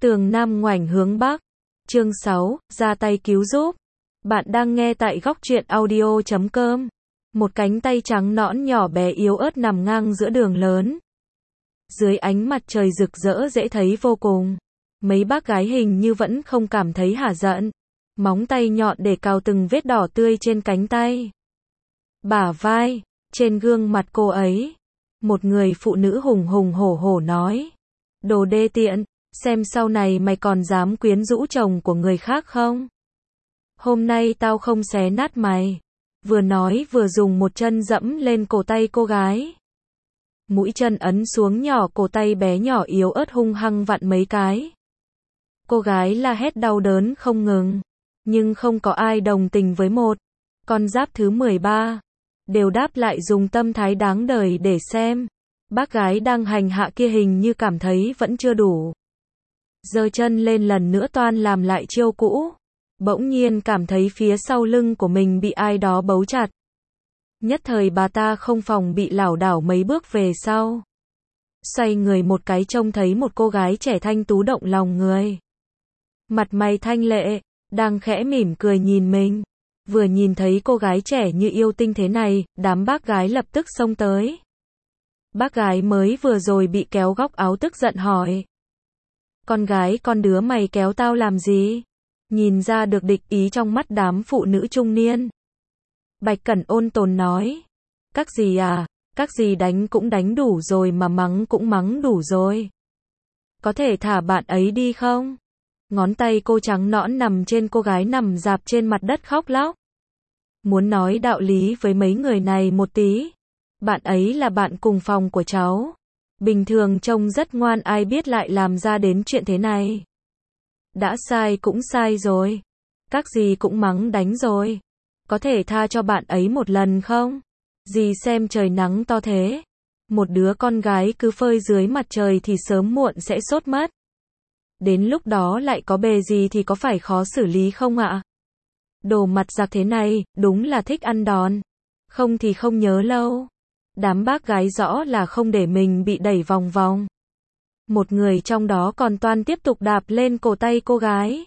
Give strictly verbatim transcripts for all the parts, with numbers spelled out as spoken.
Tường Nam ngoảnh hướng Bắc. Chương sáu, ra tay cứu giúp. Bạn đang nghe tại góc truyện audio chấm com. Một cánh tay trắng nõn nhỏ bé yếu ớt nằm ngang giữa đường lớn. Dưới ánh mặt trời rực rỡ dễ thấy vô cùng. Mấy bác gái hình như vẫn không cảm thấy hả giận. Móng tay nhọn để cào từng vết đỏ tươi trên cánh tay, bả vai, trên gương mặt cô ấy. Một người phụ nữ hùng hùng hổ hổ nói: đồ đê tiện, xem sau này mày còn dám quyến rũ chồng của người khác không? Hôm nay tao không xé nát mày. Vừa nói vừa dùng một chân dẫm lên cổ tay cô gái. Mũi chân ấn xuống nhỏ cổ tay bé nhỏ yếu ớt hung hăng vặn mấy cái. Cô gái la hét đau đớn không ngừng. Nhưng không có ai đồng tình với một con giáp thứ mười ba. Đều đáp lại dùng tâm thái đáng đời để xem. Bác gái đang hành hạ kia hình như cảm thấy vẫn chưa đủ. Giơ chân lên lần nữa toan làm lại chiêu cũ. Bỗng nhiên cảm thấy phía sau lưng của mình bị ai đó bấu chặt. Nhất thời bà ta không phòng bị lảo đảo mấy bước về sau. Xoay người một cái trông thấy một cô gái trẻ thanh tú động lòng người. Mặt mày thanh lệ, đang khẽ mỉm cười nhìn mình. Vừa nhìn thấy cô gái trẻ như yêu tinh thế này, đám bác gái lập tức xông tới. Bác gái mới vừa rồi bị kéo góc áo tức giận hỏi: con gái con đứa mày kéo tao làm gì? Nhìn ra được địch ý trong mắt đám phụ nữ trung niên. Bạch Cẩn ôn tồn nói: các gì à, các gì đánh cũng đánh đủ rồi mà mắng cũng mắng đủ rồi. Có thể thả bạn ấy đi không? Ngón tay cô trắng nõn nằm trên cô gái nằm rạp trên mặt đất khóc lóc. Muốn nói đạo lý với mấy người này một tí. Bạn ấy là bạn cùng phòng của cháu. Bình thường trông rất ngoan, ai biết lại làm ra đến chuyện thế này. Đã sai cũng sai rồi. Các dì cũng mắng đánh rồi. Có thể tha cho bạn ấy một lần không? Dì xem trời nắng to thế. Một đứa con gái cứ phơi dưới mặt trời thì sớm muộn sẽ sốt mất. Đến lúc đó lại có bề gì thì có phải khó xử lý không ạ? Đồ mặt giặc thế này, đúng là thích ăn đòn. Không thì không nhớ lâu. Đám bác gái rõ là không để mình bị đẩy vòng vòng. Một người trong đó còn toan tiếp tục đạp lên cổ tay cô gái.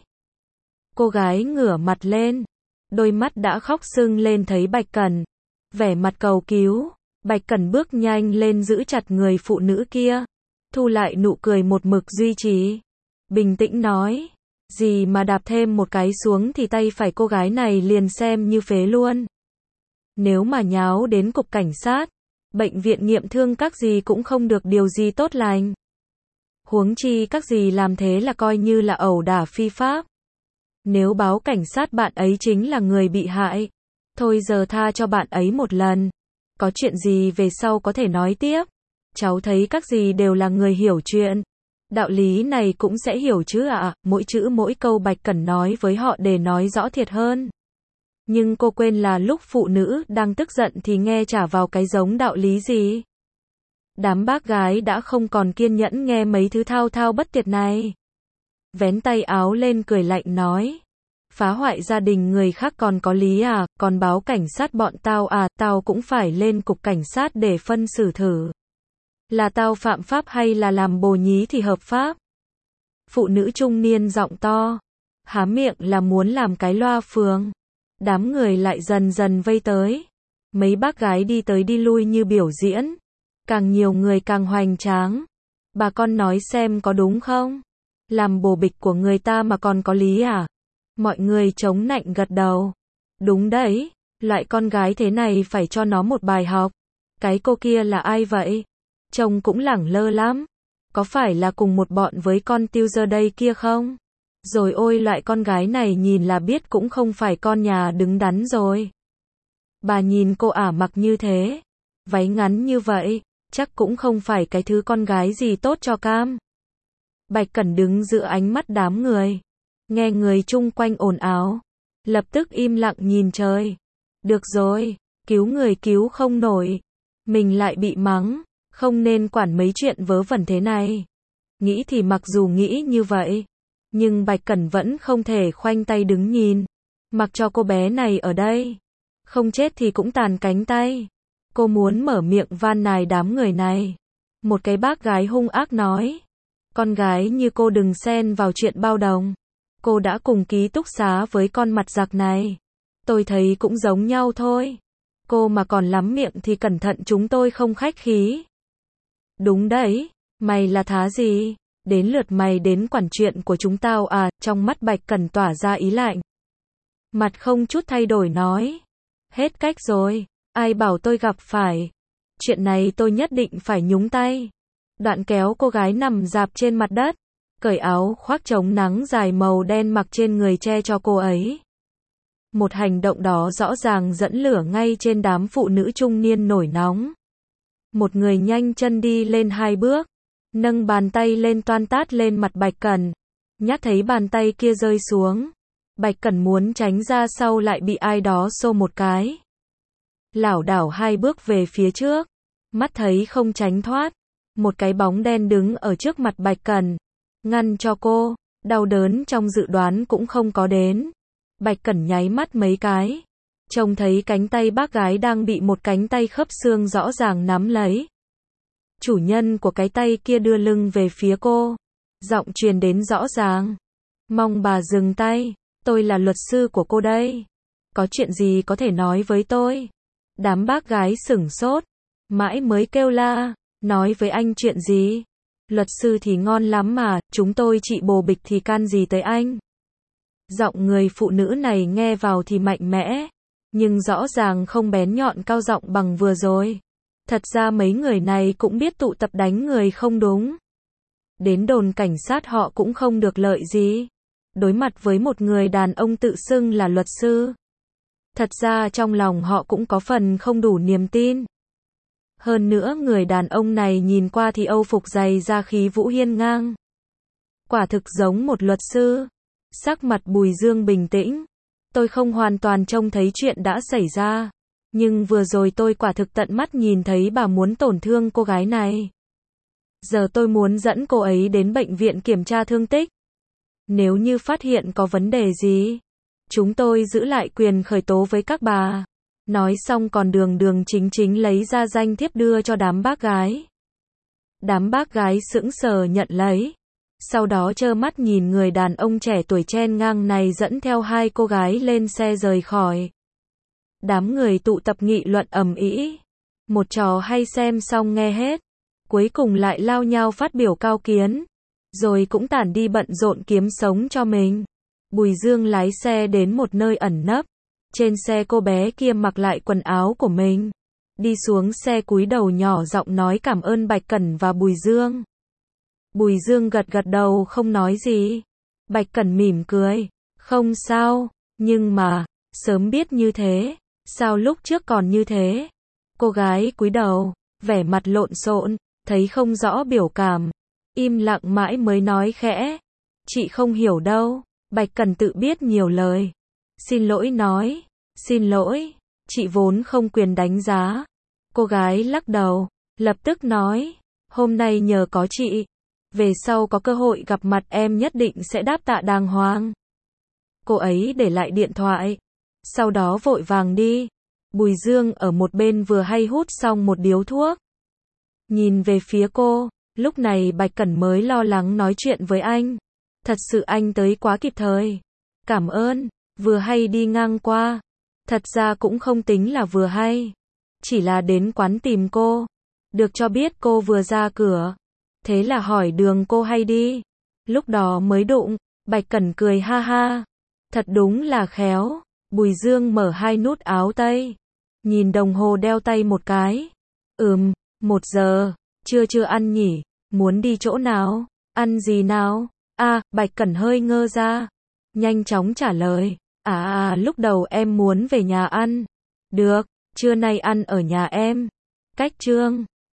Cô gái ngửa mặt lên. Đôi mắt đã khóc sưng lên thấy Bạch Cẩn. Vẻ mặt cầu cứu. Bạch Cẩn bước nhanh lên giữ chặt người phụ nữ kia. Thu lại nụ cười một mực duy trì. Bình tĩnh nói: gì mà đạp thêm một cái xuống thì tay phải cô gái này liền xem như phế luôn. Nếu mà nháo đến cục cảnh sát, bệnh viện nghiệm thương các gì cũng không được điều gì tốt lành. Huống chi các gì làm thế là coi như là ẩu đả phi pháp. Nếu báo cảnh sát bạn ấy chính là người bị hại. Thôi giờ tha cho bạn ấy một lần. Có chuyện gì về sau có thể nói tiếp. Cháu thấy các gì đều là người hiểu chuyện. Đạo lý này cũng sẽ hiểu chứ ạ, à? Mỗi chữ mỗi câu Bạch Cẩn nói với họ để nói rõ thiệt hơn. Nhưng cô quên là lúc phụ nữ đang tức giận thì nghe chả vào cái giống đạo lý gì. Đám bác gái đã không còn kiên nhẫn nghe mấy thứ thao thao bất tuyệt này. Vén tay áo lên cười lạnh nói: phá hoại gia đình người khác còn có lý à, còn báo cảnh sát bọn tao à, tao cũng phải lên cục cảnh sát để phân xử thử. Là tao phạm pháp hay là làm bồ nhí thì hợp pháp? Phụ nữ trung niên giọng to, há miệng là muốn làm cái loa phường. Đám người lại dần dần vây tới. Mấy bác gái đi tới đi lui như biểu diễn. Càng nhiều người càng hoành tráng. Bà con nói xem có đúng không? Làm bồ bịch của người ta mà còn có lý à? Mọi người chống nạnh gật đầu. Đúng đấy, loại con gái thế này phải cho nó một bài học. Cái cô kia là ai vậy? Trông cũng lẳng lơ lắm. Có phải là cùng một bọn với con tiêu giờ đây kia không? Rồi ôi, loại con gái này nhìn là biết cũng không phải con nhà đứng đắn rồi. Bà nhìn cô ả mặc như thế, váy ngắn như vậy, chắc cũng không phải cái thứ con gái gì tốt cho cam. Bạch Cẩn đứng giữa ánh mắt đám người. Nghe người chung quanh ồn ào. Lập tức im lặng nhìn trời. Được rồi, cứu người cứu không nổi. Mình lại bị mắng. Không nên quản mấy chuyện vớ vẩn thế này. Nghĩ thì mặc dù nghĩ như vậy, nhưng Bạch Cẩn vẫn không thể khoanh tay đứng nhìn. Mặc cho cô bé này ở đây. Không chết thì cũng tàn cánh tay. Cô muốn mở miệng van nài đám người này. Một cái bác gái hung ác nói: Con gái như cô đừng xen vào chuyện bao đồng. Cô đã cùng ký túc xá với con mặt giặc này. Tôi thấy cũng giống nhau thôi. Cô mà còn lắm miệng thì cẩn thận chúng tôi không khách khí. Đúng đấy, mày là thá gì? Đến lượt mày đến quản chuyện của chúng tao à? Trong mắt Bạch Cẩn tỏa ra ý lạnh. Mặt không chút thay đổi nói. Hết cách rồi, ai bảo tôi gặp phải. Chuyện này tôi nhất định phải nhúng tay. Đoạn kéo cô gái nằm rạp trên mặt đất, cởi áo khoác chống nắng dài màu đen mặc trên người che cho cô ấy. Một hành động đó rõ ràng dẫn lửa ngay trên đám phụ nữ trung niên nổi nóng. Một người nhanh chân đi lên hai bước, nâng bàn tay lên toan tát lên mặt Bạch Cẩn. Nhắc thấy bàn tay kia rơi xuống, Bạch Cẩn muốn tránh ra sau lại bị ai đó xô một cái. Lảo đảo hai bước về phía trước, mắt thấy không tránh thoát. Một cái bóng đen đứng ở trước mặt Bạch Cẩn, ngăn cho cô, đau đớn trong dự đoán cũng không có đến. Bạch Cẩn nháy mắt mấy cái, trông thấy cánh tay bác gái đang bị một cánh tay khớp xương rõ ràng nắm lấy. Chủ nhân của cái tay kia đưa lưng về phía cô, giọng truyền đến rõ ràng. Mong bà dừng tay, tôi là luật sư của cô đây. Có chuyện gì có thể nói với tôi? Đám bác gái sửng sốt, mãi mới kêu la. Nói với anh chuyện gì? Luật sư thì ngon lắm mà, chúng tôi trị bồ bịch thì can gì tới anh? Giọng người phụ nữ này nghe vào thì mạnh mẽ, nhưng rõ ràng không bén nhọn cao giọng bằng vừa rồi. Thật ra mấy người này cũng biết tụ tập đánh người không đúng. Đến đồn cảnh sát họ cũng không được lợi gì. Đối mặt với một người đàn ông tự xưng là luật sư. Thật ra trong lòng họ cũng có phần không đủ niềm tin. Hơn nữa người đàn ông này nhìn qua thì âu phục dày da khí vũ hiên ngang. Quả thực giống một luật sư. Sắc mặt Bùi Dương bình tĩnh. Tôi không hoàn toàn trông thấy chuyện đã xảy ra. Nhưng vừa rồi tôi quả thực tận mắt nhìn thấy bà muốn tổn thương cô gái này. Giờ tôi muốn dẫn cô ấy đến bệnh viện kiểm tra thương tích. Nếu như phát hiện có vấn đề gì, chúng tôi giữ lại quyền khởi tố với các bà. Nói xong còn đường đường chính chính lấy ra danh thiếp đưa cho đám bác gái. Đám bác gái sững sờ nhận lấy. Sau đó trơ mắt nhìn người đàn ông trẻ tuổi chen ngang này dẫn theo hai cô gái lên xe rời khỏi. Đám người tụ tập nghị luận ầm ĩ. Một trò hay xem xong nghe hết. Cuối cùng lại lao nhau phát biểu cao kiến. Rồi cũng tản đi bận rộn kiếm sống cho mình. Bùi Dương lái xe đến một nơi ẩn nấp. Trên xe cô bé kia mặc lại quần áo của mình. Đi xuống xe cúi đầu nhỏ giọng nói cảm ơn Bạch Cẩn và Bùi Dương. Bùi Dương gật gật đầu không nói gì. Bạch Cẩn mỉm cười. Không sao, nhưng mà, sớm biết như thế, sao lúc trước còn như thế? Cô gái cúi đầu, vẻ mặt lộn xộn, thấy không rõ biểu cảm. Im lặng mãi mới nói khẽ. Chị không hiểu đâu. Bạch Cẩn tự biết nhiều lời. Xin lỗi nói. Xin lỗi, chị vốn không quyền đánh giá. Cô gái lắc đầu, lập tức nói. Hôm nay nhờ có chị. Về sau có cơ hội gặp mặt em nhất định sẽ đáp tạ đàng hoàng. Cô ấy để lại điện thoại. Sau đó vội vàng đi. Bùi Dương ở một bên vừa hay hút xong một điếu thuốc. Nhìn về phía cô, lúc này Bạch Cẩn mới lo lắng nói chuyện với anh. Thật sự anh tới quá kịp thời. Cảm ơn, vừa hay đi ngang qua. Thật ra cũng không tính là vừa hay. Chỉ là đến quán tìm cô. Được cho biết cô vừa ra cửa. Thế là hỏi đường cô hay đi. Lúc đó mới đụng. Bạch Cẩn cười ha ha. Thật đúng là khéo. Bùi Dương mở hai nút áo tây. Nhìn đồng hồ đeo tay một cái. Ừm, một giờ. Chưa chưa ăn nhỉ. Muốn đi chỗ nào? Ăn gì nào? À, Bạch Cẩn hơi ngơ ra. Nhanh chóng trả lời. À, à, lúc đầu em muốn về nhà ăn. Được, trưa nay ăn ở nhà em. Cách Trương.